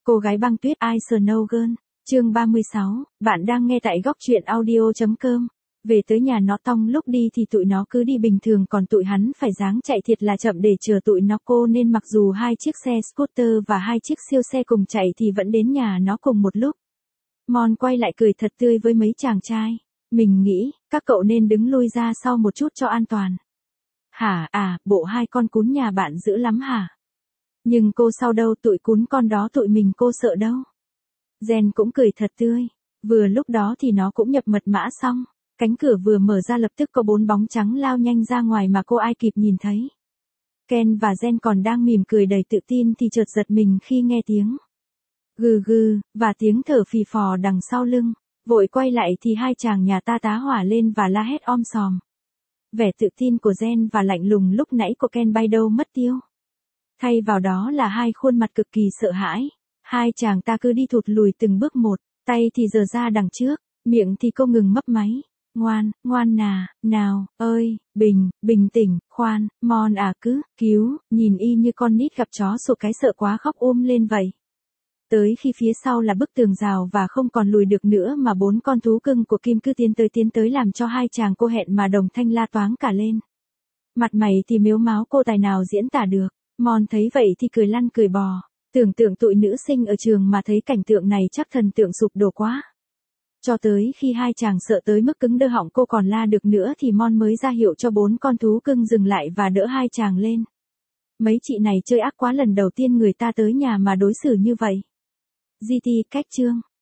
Cô gái băng tuyết Ice Snow Girl, chương 36, bạn đang nghe tại góc truyện audio.com. Về tới nhà nó Tong lúc đi thì tụi nó cứ đi bình thường còn tụi hắn phải dáng chạy thiệt là chậm để chờ tụi nó cô nên mặc dù hai chiếc xe scooter và hai chiếc siêu xe cùng chạy thì vẫn đến nhà nó cùng một lúc. Mon quay lại cười thật tươi với mấy chàng trai. Mình nghĩ, các cậu nên đứng lui ra sau một chút cho an toàn. Hả bộ hai con cún nhà bạn dữ lắm hả? Nhưng cô sao đâu tụi cún con đó tụi mình cô sợ đâu. Jen cũng cười thật tươi. Vừa lúc đó thì nó cũng nhập mật mã xong. Cánh cửa vừa mở ra lập tức có 4 bóng trắng lao nhanh ra ngoài mà cô ai kịp nhìn thấy. Ken và Jen còn đang mỉm cười đầy tự tin thì chợt giật mình khi nghe tiếng gừ gừ, và tiếng thở phì phò đằng sau lưng. Vội quay lại thì hai chàng nhà ta tá hỏa lên và la hét om sòm. Vẻ tự tin của Jen và lạnh lùng lúc nãy của Ken bay đâu mất tiêu. Thay vào đó là hai khuôn mặt cực kỳ sợ hãi. Hai chàng ta cứ đi thụt lùi từng bước một, tay thì giơ ra đằng trước, miệng thì không ngừng mấp máy. Ngoan nào, ơi, bình tĩnh, khoan, Mon cứ, cứu, nhìn y như con nít gặp chó sủa cái sợ quá khóc lên vậy. Tới khi phía sau là bức tường rào và không còn lùi được nữa mà 4 con thú cưng của Kim cứ tiến tới làm cho hai chàng cô hẹn mà đồng thanh la toáng cả lên. Mặt mày thì mếu máo cô tài nào diễn tả được. Mon thấy vậy thì cười lăn cười bò. Tưởng tượng tụi nữ sinh ở trường mà thấy cảnh tượng này chắc thần tượng sụp đổ quá. Cho tới khi hai chàng sợ tới mức cứng đơ họng cô còn la được nữa thì Mon mới ra hiệu cho 4 con thú cưng dừng lại và đỡ hai chàng lên. Mấy chị này chơi ác quá, lần đầu tiên người ta tới nhà mà đối xử như vậy. GT cách chương.